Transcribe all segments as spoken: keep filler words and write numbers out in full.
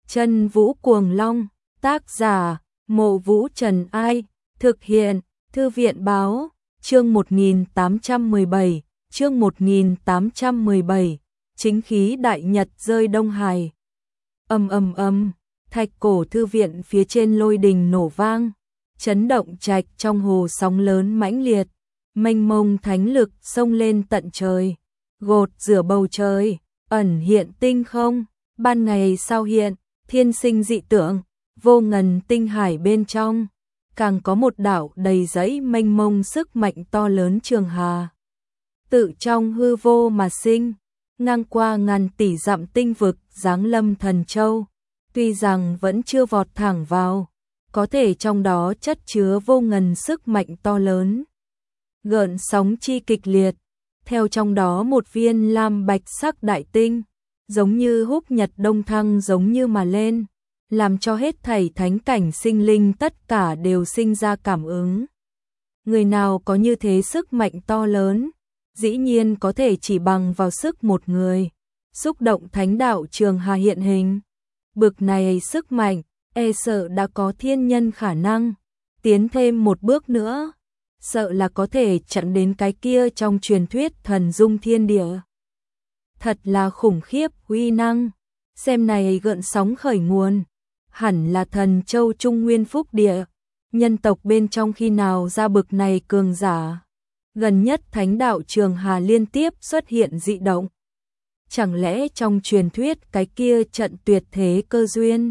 Chân Vũ Cuồng Long, tác giả, Mộ Vũ Trần Ai, thực hiện, Thư viện Báo, chương một nghìn tám trăm mười bảy, chương một nghìn tám trăm mười bảy, chính khí đại nhật rơi Đông Hải. Ầm ầm ầm, thạch cổ thư viện phía trên lôi đình nổ vang, chấn động trạch trong hồ sóng lớn mãnh liệt, mênh mông thánh lực xông lên tận trời, gột rửa bầu trời, ẩn hiện tinh không, ban ngày sao hiện, thiên sinh dị tượng, vô ngần tinh hải bên trong, càng có một đảo đầy dẫy mênh mông sức mạnh to lớn trường hà. Tự trong hư vô mà sinh, ngang qua ngàn tỷ dặm tinh vực giáng lâm Thần Châu, tuy rằng vẫn chưa vọt thẳng vào, có thể trong đó chất chứa vô ngần sức mạnh to lớn. Gợn sóng chi kịch liệt, theo trong đó một viên lam bạch sắc đại tinh, giống như húc nhật đông thăng giống như mà lên, làm cho hết thảy thánh cảnh sinh linh tất cả đều sinh ra cảm ứng. Người nào có như thế sức mạnh to lớn, dĩ nhiên có thể chỉ bằng vào sức một người, xúc động thánh đạo trường hà hiện hình. Bực này sức mạnh, e sợ đã có thiên nhân khả năng, tiến thêm một bước nữa, sợ là có thể chặn đến cái kia trong truyền thuyết thần dung thiên địa. Thật là khủng khiếp uy năng, xem này gợn sóng khởi nguồn, hẳn là Thần Châu Trung Nguyên Phúc Địa, nhân tộc bên trong khi nào ra bực này cường giả. Gần nhất thánh đạo trường hà liên tiếp xuất hiện dị động. Chẳng lẽ trong truyền thuyết cái kia trận tuyệt thế cơ duyên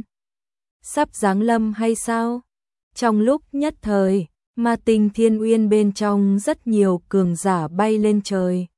sắp giáng lâm hay sao? Trong lúc nhất thời, ma tinh thiên uyên bên trong rất nhiều cường giả bay lên trời,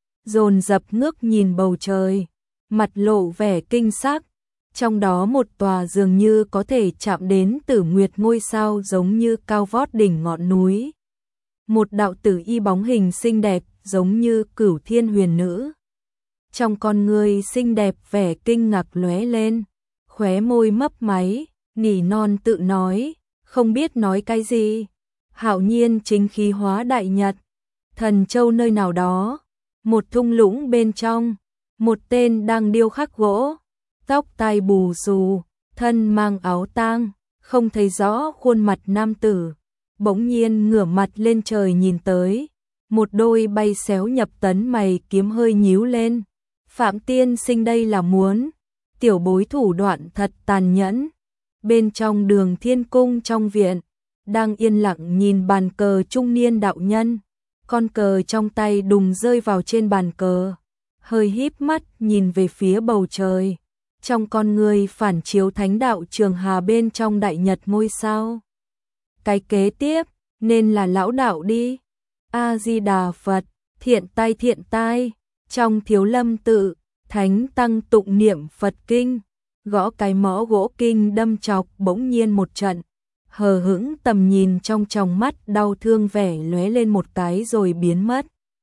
dồn dập ngước nhìn bầu trời, mặt lộ vẻ kinh sắc. Trong đó một tòa dường như có thể chạm đến Tử Nguyệt ngôi sao giống như cao vót đỉnh ngọn núi. Một đạo tử y bóng hình xinh đẹp giống như Cửu Thiên Huyền Nữ. Trong con người xinh đẹp vẻ kinh ngạc lóe lên, khóe môi mấp máy, nỉ non tự nói, không biết nói cái gì. Hạo nhiên chính khí hóa đại nhật, Thần Châu nơi nào đó, một thung lũng bên trong, một tên đang điêu khắc gỗ, tóc tai bù xù, thân mang áo tang, không thấy rõ khuôn mặt nam tử, bỗng nhiên ngửa mặt lên trời nhìn tới, một đôi bay xéo nhập tấn mày kiếm hơi nhíu lên. Phạm tiên sinh đây là muốn, tiểu bối thủ đoạn thật tàn nhẫn. Bên trong Đường Thiên Cung trong viện, đang yên lặng nhìn bàn cờ trung niên đạo nhân, con cờ trong tay đùng rơi vào trên bàn cờ, hơi híp mắt nhìn về phía bầu trời, trong con người phản chiếu thánh đạo trường hà bên trong đại nhật ngôi sao. Cái kế tiếp, nên là lão đạo đi. A-di-đà Phật, thiện tai thiện tai, trong Thiếu Lâm tự, thánh tăng tụng niệm Phật kinh, gõ cái mõ gỗ kinh đâm chọc bỗng nhiên một trận, hờ hững tầm nhìn trong tròng mắt đau thương vẻ lóe lên một cái rồi biến mất.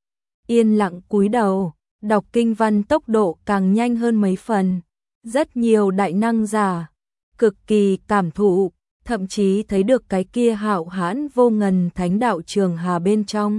Yên lặng cúi đầu, đọc kinh văn tốc độ càng nhanh hơn mấy phần, rất nhiều đại năng giả, cực kỳ cảm thụ, thậm chí thấy được cái kia hạo hãn vô ngần thánh đạo trường hà bên trong.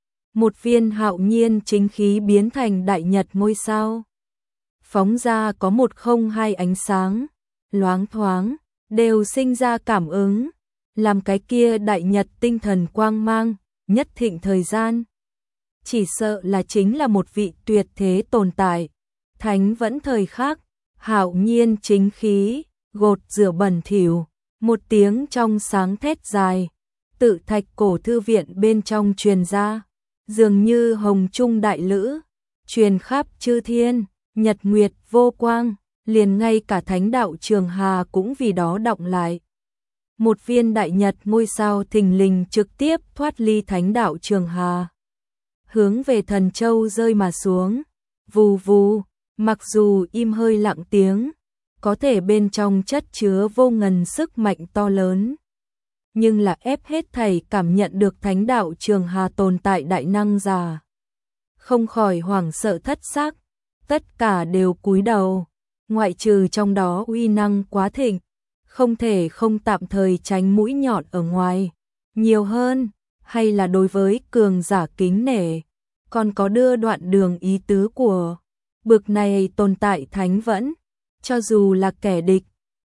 Một viên hạo nhiên chính khí biến thành đại nhật ngôi sao. Phóng ra có một không hai ánh sáng, loáng thoáng, đều sinh ra cảm ứng, làm cái kia đại nhật tinh thần quang mang, nhất thịnh thời gian. Chỉ sợ là chính là một vị tuyệt thế tồn tại, thánh vẫn thời khắc, hạo nhiên chính khí, gột rửa bẩn thỉu, một tiếng trong sáng thét dài, tự thạch cổ thư viện bên trong truyền ra, dường như hồng trung đại lữ, truyền khắp chư thiên, nhật nguyệt vô quang, liền ngay cả thánh đạo trường hà cũng vì đó động lại. Một viên đại nhật ngôi sao thình lình trực tiếp thoát ly thánh đạo trường hà, hướng về Thần Châu rơi mà xuống, vù vù, mặc dù im hơi lặng tiếng, có thể bên trong chất chứa vô ngần sức mạnh to lớn, nhưng là ép hết thảy cảm nhận được thánh đạo trường hà tồn tại đại năng giả, không khỏi hoảng sợ thất sắc, tất cả đều cúi đầu, ngoại trừ trong đó uy năng quá thịnh, không thể không tạm thời tránh mũi nhọn ở ngoài, nhiều hơn, hay là đối với cường giả kính nể, còn có đưa đoạn đường ý tứ của bực này tồn tại thánh vẫn, cho dù là kẻ địch,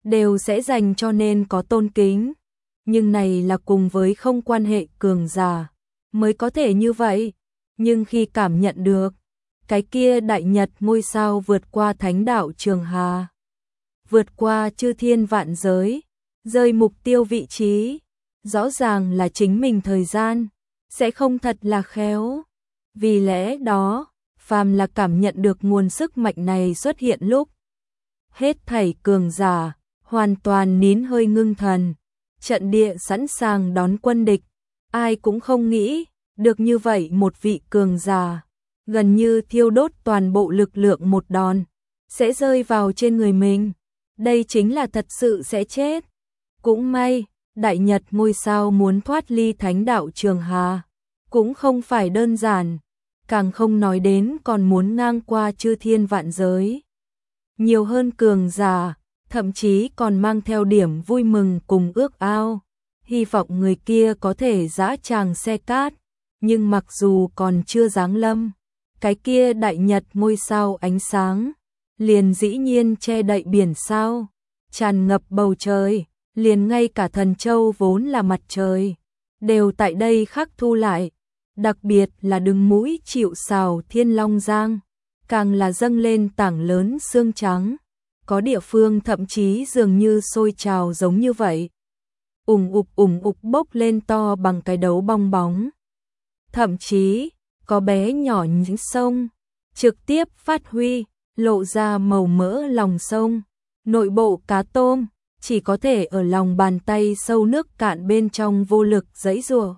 đều sẽ dành cho nên có tôn kính. Nhưng này là cùng với không quan hệ cường giả mới có thể như vậy. Nhưng khi cảm nhận được cái kia đại nhật ngôi sao vượt qua thánh đạo Trường Hà, vượt qua chư thiên vạn giới, rơi mục tiêu vị trí, rõ ràng là chính mình thời gian sẽ không thật là khéo. Vì lẽ đó, phàm là cảm nhận được nguồn sức mạnh này xuất hiện lúc, hết thảy cường giả hoàn toàn nín hơi ngưng thần, trận địa sẵn sàng đón quân địch. Ai cũng không nghĩ được như vậy một vị cường giả, gần như thiêu đốt toàn bộ lực lượng một đòn, sẽ rơi vào trên người mình. Đây chính là thật sự sẽ chết. Cũng may, đại nhật ngôi sao muốn thoát ly thánh đạo Trường Hà, cũng không phải đơn giản, càng không nói đến còn muốn ngang qua chư thiên vạn giới. Nhiều hơn cường giả, thậm chí còn mang theo điểm vui mừng cùng ước ao, hy vọng người kia có thể dã tràng xe cát. Nhưng mặc dù còn chưa giáng lâm, cái kia đại nhật ngôi sao ánh sáng liền dĩ nhiên che đậy biển sao, tràn ngập bầu trời, liền ngay cả thần châu vốn là mặt trời đều tại đây khắc thu lại. Đặc biệt là đứng mũi chịu sào Thiên Long Giang, càng là dâng lên tảng lớn xương trắng, có địa phương thậm chí dường như sôi trào giống như vậy. Ủng ục ủng ục bốc lên to bằng cái đấu bong bóng. Thậm chí, có bé nhỏ những sông, trực tiếp phát huy, lộ ra màu mỡ lòng sông. Nội bộ cá tôm, chỉ có thể ở lòng bàn tay sâu nước cạn bên trong vô lực giãy giụa.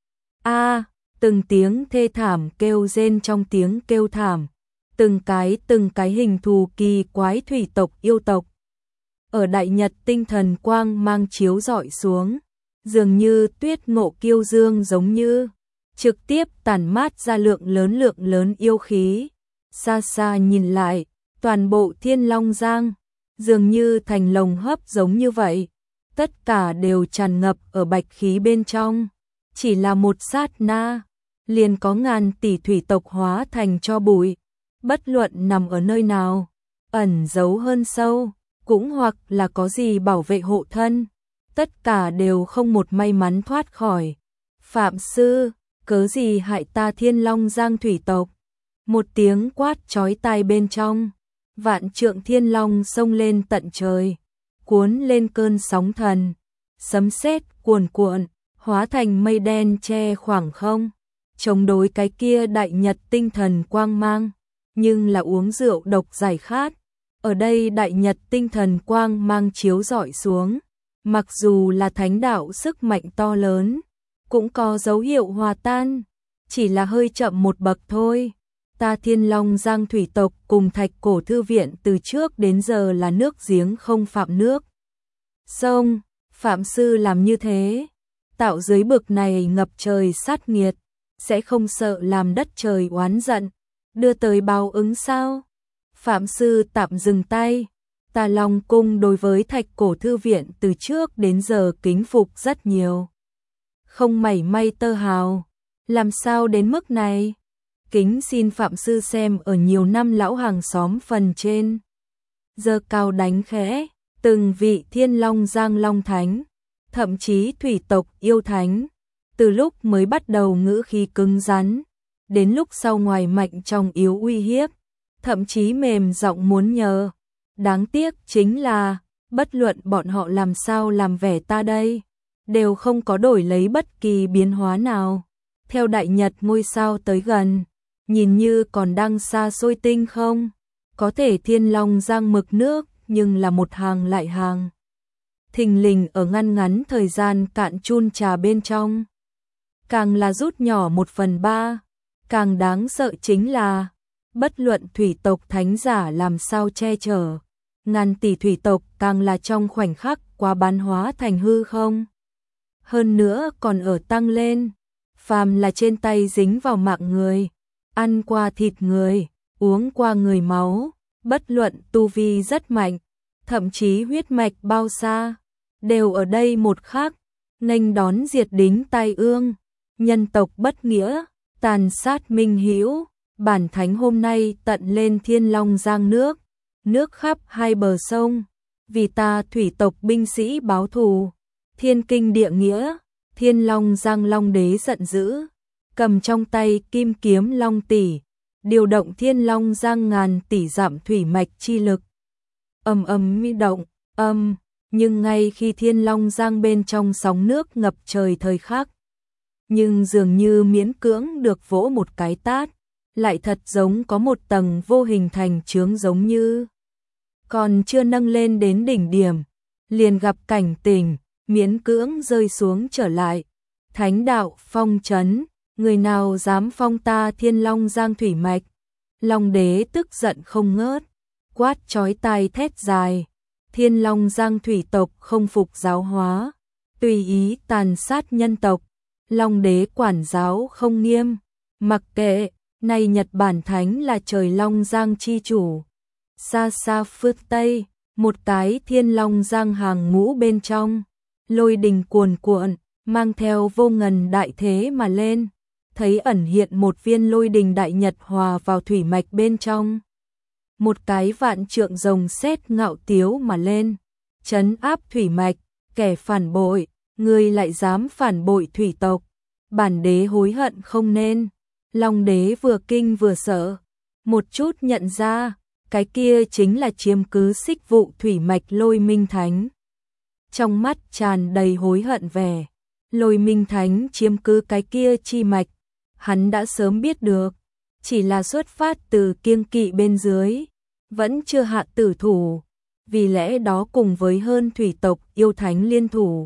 A, từng tiếng thê thảm kêu rên trong tiếng kêu thảm, từng cái từng cái hình thù kỳ quái thủy tộc yêu tộc. Ở đại nhật tinh thần quang mang chiếu rọi xuống, dường như tuyết ngộ kiêu dương giống như, trực tiếp tản mát ra lượng lớn lượng lớn yêu khí. Xa xa nhìn lại, toàn bộ Thiên Long Giang, dường như thành lồng hấp giống như vậy, tất cả đều tràn ngập ở bạch khí bên trong. Chỉ là một sát na, liền có ngàn tỷ thủy tộc hóa thành tro bụi, bất luận nằm ở nơi nào, ẩn giấu hơn sâu, cũng hoặc là có gì bảo vệ hộ thân, tất cả đều không một may mắn thoát khỏi. Phạm sư, cớ gì hại ta Thiên Long Giang thủy tộc? Một tiếng quát chói tai bên trong, vạn trượng thiên long xông lên tận trời, cuốn lên cơn sóng thần, sấm sét cuồn cuộn, hóa thành mây đen che khoảng không, chống đối cái kia đại nhật tinh thần quang mang, nhưng là uống rượu độc giải khát. Ở đây đại nhật tinh thần quang mang chiếu rọi xuống, mặc dù là thánh đạo sức mạnh to lớn, cũng có dấu hiệu hòa tan, chỉ là hơi chậm một bậc thôi. Ta Thiên Long Giang thủy tộc cùng Thạch Cổ Thư Viện từ trước đến giờ là nước giếng không phạm nước sông, phạm sư làm như thế, tạo dưới bực này ngập trời sát nghiệt, sẽ không sợ làm đất trời oán giận, đưa tới báo ứng sao? Phạm sư tạm dừng tay. Ta Long Cung đối với Thạch Cổ Thư Viện từ trước đến giờ kính phục rất nhiều, không mảy may tơ hào, làm sao đến mức này? Kính xin Phạm sư xem ở nhiều năm lão hàng xóm phần trên. Giơ cao đánh khẽ, từng vị Thiên Long Giang Long Thánh, thậm chí thủy tộc yêu thánh, từ lúc mới bắt đầu ngữ khí cứng rắn, đến lúc sau ngoài mạnh trong yếu uy hiếp, thậm chí mềm giọng muốn nhờ. Đáng tiếc chính là, bất luận bọn họ làm sao làm vẻ ta đây, đều không có đổi lấy bất kỳ biến hóa nào. Theo đại nhật ngôi sao tới gần, nhìn như còn đang xa xôi tinh không, có thể Thiên Long Giang mực nước, nhưng là một hàng lại hàng. Thình lình ở ngăn ngắn thời gian cạn chun trà bên trong, càng là rút nhỏ một phần ba. Càng đáng sợ chính là, bất luận thủy tộc thánh giả làm sao che chở, ngàn tỷ thủy tộc càng là trong khoảnh khắc quá bán hóa thành hư không. Hơn nữa còn ở tăng lên, phàm là trên tay dính vào mạng người, ăn qua thịt người, uống qua người máu, bất luận tu vi rất mạnh, thậm chí huyết mạch bao xa, đều ở đây một khắc, nghênh đón diệt đính tai ương, nhân tộc bất nghĩa, tàn sát minh hữu. Bản thánh hôm nay tận lên Thiên Long Giang nước, nước khắp hai bờ sông, vì ta thủy tộc binh sĩ báo thù. Thiên kinh địa nghĩa, Thiên Long Giang Long đế giận dữ, cầm trong tay kim kiếm long tỷ, điều động Thiên Long Giang ngàn tỷ dặm thủy mạch chi lực. Ầm ầm mi động, âm, nhưng ngay khi Thiên Long Giang bên trong sóng nước ngập trời thời khắc, nhưng dường như miễn cưỡng được vỗ một cái tát, lại thật giống có một tầng vô hình thành chướng, giống như còn chưa nâng lên đến đỉnh điểm, liền gặp cảnh tình, miễn cưỡng rơi xuống trở lại. Thánh đạo phong trấn, người nào dám phong ta Thiên Long Giang thủy mạch? Long đế tức giận không ngớt, quát chói tai thét dài. Thiên Long Giang thủy tộc không phục giáo hóa, tùy ý tàn sát nhân tộc. Long đế quản giáo không nghiêm, mặc kệ, này Nhật Bản Thánh là trời Long Giang chi chủ. Xa xa phương Tây, một cái Thiên Long Giang hàng ngũ bên trong, lôi đình cuồn cuộn, mang theo vô ngần đại thế mà lên, thấy ẩn hiện một viên lôi đình đại nhật hòa vào thủy mạch bên trong. Một cái vạn trượng rồng sét ngạo tiếu mà lên, trấn áp thủy mạch, kẻ phản bội, ngươi lại dám phản bội thủy tộc, bản đế hối hận không nên. Long đế vừa kinh vừa sợ, một chút nhận ra, cái kia chính là chiếm cứ xích vụ thủy mạch Lôi Minh Thánh. Trong mắt tràn đầy hối hận vẻ, Lôi Minh Thánh chiếm cứ cái kia chi mạch, hắn đã sớm biết được, chỉ là xuất phát từ kiêng kỵ bên dưới, vẫn chưa hạ tử thủ, vì lẽ đó cùng với hơn thủy tộc yêu thánh liên thủ,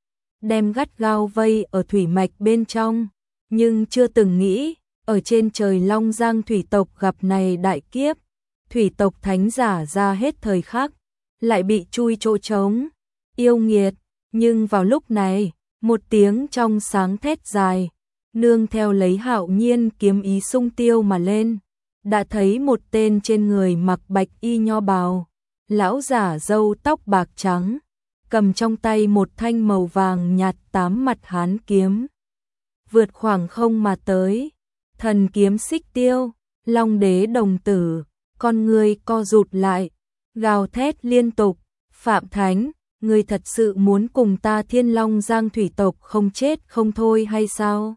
đem gắt gao vây ở thủy mạch bên trong, nhưng chưa từng nghĩ, ở trên trời Long Giang thủy tộc gặp này đại kiếp, thủy tộc thánh giả ra hết thời khắc, lại bị chui chỗ trống, yêu nghiệt. Nhưng vào lúc này, một tiếng trong sáng thét dài, nương theo lấy hạo nhiên kiếm ý sung tiêu mà lên, đã thấy một tên trên người mặc bạch y nho bào, lão giả râu tóc bạc trắng, cầm trong tay một thanh màu vàng nhạt tám mặt hán kiếm, vượt khoảng không mà tới. Thần kiếm xích tiêu, Long đế đồng tử, con người co rụt lại, gào thét liên tục. Phạm Thánh, ngươi thật sự muốn cùng ta Thiên Long Giang thủy tộc không chết không thôi hay sao?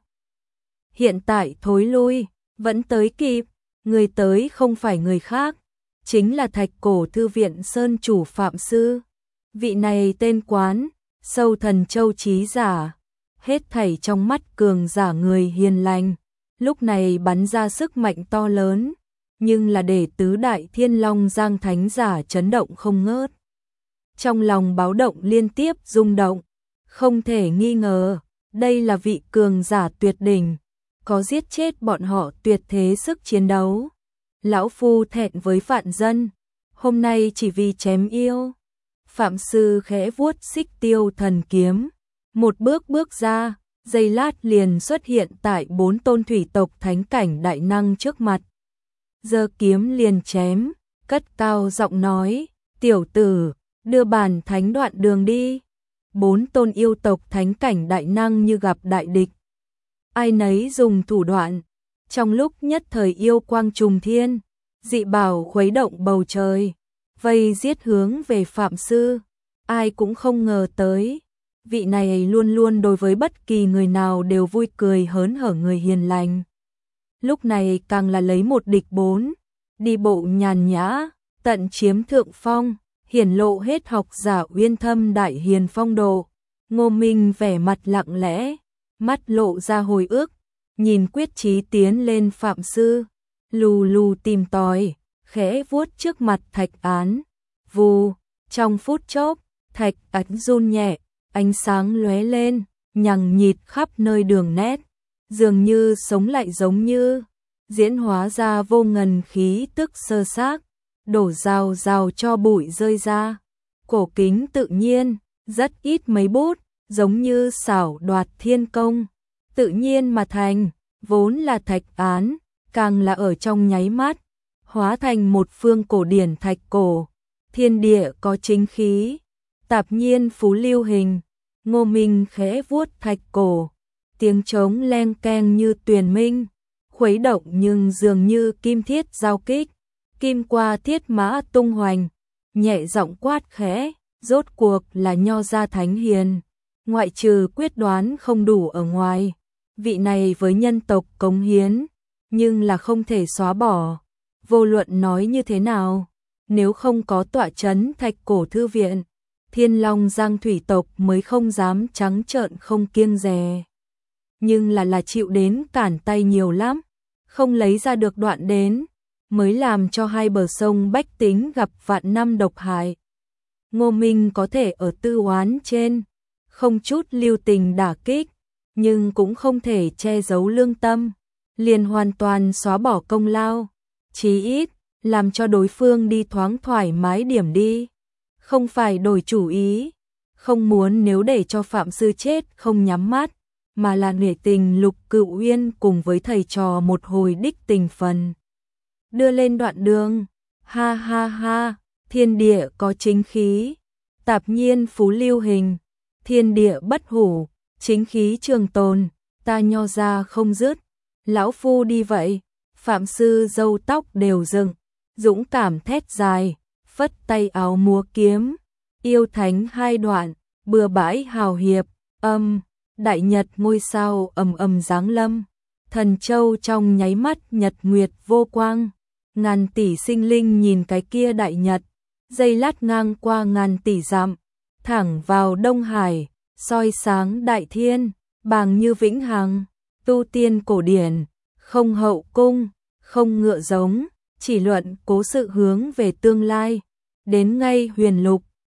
Hiện tại thối lui, vẫn tới kịp, người tới không phải người khác, chính là Thạch Cổ Thư viện Sơn chủ Phạm Sư. Vị này tên quán, Sâu Thần Châu Chí giả, hết thảy trong mắt cường giả người hiền lành, lúc này bắn ra sức mạnh to lớn, nhưng là để tứ đại Thiên Long Giang thánh giả chấn động không ngớt. Trong lòng báo động liên tiếp rung động, không thể nghi ngờ, đây là vị cường giả tuyệt đỉnh, có giết chết bọn họ tuyệt thế sức chiến đấu. Lão phu thẹn với vạn dân, hôm nay chỉ vì chém yêu. Phạm Sư khẽ vuốt xích tiêu thần kiếm, một bước bước ra, giây lát liền xuất hiện tại bốn tôn thủy tộc thánh cảnh đại năng trước mặt. Giơ kiếm liền chém, cất cao giọng nói, tiểu tử, đưa bản thánh đoạn đường đi. Bốn tôn yêu tộc thánh cảnh đại năng như gặp đại địch, ai nấy dùng thủ đoạn, trong lúc nhất thời yêu quang trùng thiên, dị bảo khuấy động bầu trời, vây giết hướng về Phạm Sư. Ai cũng không ngờ tới, vị này luôn luôn đối với bất kỳ người nào đều vui cười hớn hở người hiền lành, lúc này càng là lấy một địch bốn, đi bộ nhàn nhã, tận chiếm thượng phong, hiển lộ hết học giả uyên thâm đại hiền phong độ. Ngô Minh vẻ mặt lặng lẽ, mắt lộ ra hồi ức, nhìn quyết chí tiến lên Phạm Sư, lù lù tìm tòi, khẽ vuốt trước mặt thạch án, vù, trong phút chốc, thạch án run nhẹ, ánh sáng lóe lên, nhằng nhịt khắp nơi đường nét, dường như sống lại, giống như diễn hóa ra vô ngần khí tức sơ xác, đổ rào rào cho bụi rơi ra. Cổ kính tự nhiên, rất ít mấy bút, giống như xảo đoạt thiên công, tự nhiên mà thành, vốn là thạch án, càng là ở trong nháy mắt, hóa thành một phương cổ điển thạch cổ, thiên địa có chính khí, tạp nhiên phú lưu hình. Ngô Minh khẽ vuốt thạch cổ, tiếng trống len keng như tuyền minh, khuấy động nhưng dường như kim thiết giao kích, kim qua thiết mã tung hoành, nhẹ giọng quát khẽ, rốt cuộc là nho gia thánh hiền, ngoại trừ quyết đoán không đủ ở ngoài, vị này với nhân tộc cống hiến, nhưng là không thể xóa bỏ. Vô luận nói như thế nào, nếu không có tọa trấn Thạch Cổ thư viện, Thiên Long Giang thủy tộc mới không dám trắng trợn không kiêng dè. Nhưng là là chịu đến cản tay nhiều lắm, không lấy ra được đoạn đến, mới làm cho hai bờ sông bách tính gặp vạn năm độc hại. Ngô Minh có thể ở tư oán trên, không chút lưu tình đả kích, nhưng cũng không thể che giấu lương tâm, liền hoàn toàn xóa bỏ công lao, chí ít làm cho đối phương đi thoáng thoải mái điểm đi, không phải đổi chủ ý, không muốn nếu để cho Phạm Sư chết không nhắm mắt, mà là nể tình Lục Cửu Uyên cùng với thầy trò một hồi đích tình phần. Đưa lên đoạn đường, ha ha ha, thiên địa có chính khí, tạp nhiên phú lưu hình, thiên địa bất hủ, chính khí trường tồn, ta nho ra không dứt, lão phu đi vậy. Phạm Sư râu tóc đều dựng, dũng cảm thét dài, phất tay áo múa kiếm, yêu thánh hai đoạn, bừa bãi hào hiệp, âm, đại nhật ngôi sao ầm ầm giáng lâm, thần châu trong nháy mắt nhật nguyệt vô quang, ngàn tỷ sinh linh nhìn cái kia đại nhật, giây lát ngang qua ngàn tỷ dặm, thẳng vào Đông Hải, soi sáng đại thiên, bàng như vĩnh hằng, tu tiên cổ điển, không hậu cung, không ngựa giống, chỉ luận cố sự hướng về tương lai, đến ngay huyền lục,